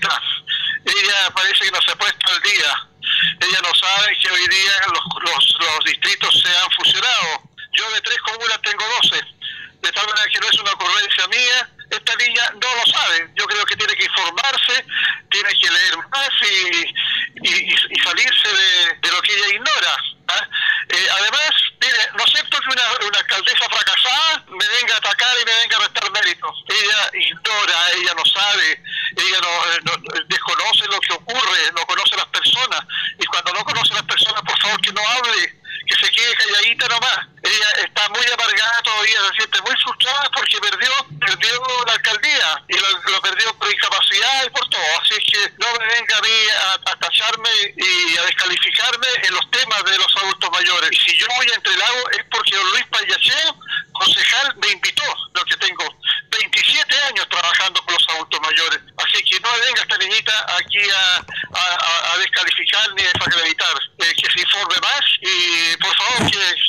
correcta. Ella parece que no se ha puesto al día. Ella no sabe que hoy día los distritos se han fusionado. Yo de 3 comunas tengo 12. De tal manera que no es una ocurrencia mía. Esta niña no lo sabe. Yo creo que tiene que informarse, tiene que leer más y salirse de lo que ella ignora. ¿Ah? Además, mire, no acepto que una alcaldesa fracasada me venga a atacar y me venga a restar méritos. Ella ignora, ella no sabe, ella no desconoce lo que ocurre, no conoce a las personas. Y cuando no conoce a las personas, por favor, que no hable, que se quede calladita nomás. Ella está muy amargada todavía, se siente muy frustrada porque perdió la alcaldía y lo perdió por incapacidad y por todo. Así es que no me venga a mí a tacharme y a descalificarme en los temas de los adultos mayores. Y si yo voy a Entrelagos es porque don Luis Payacheo, concejal, me invitó, lo que tengo 27 años trabajando con los adultos mayores. Así que no venga esta niñita aquí a descalificar ni a desacreditar. Que se informe más y por favor que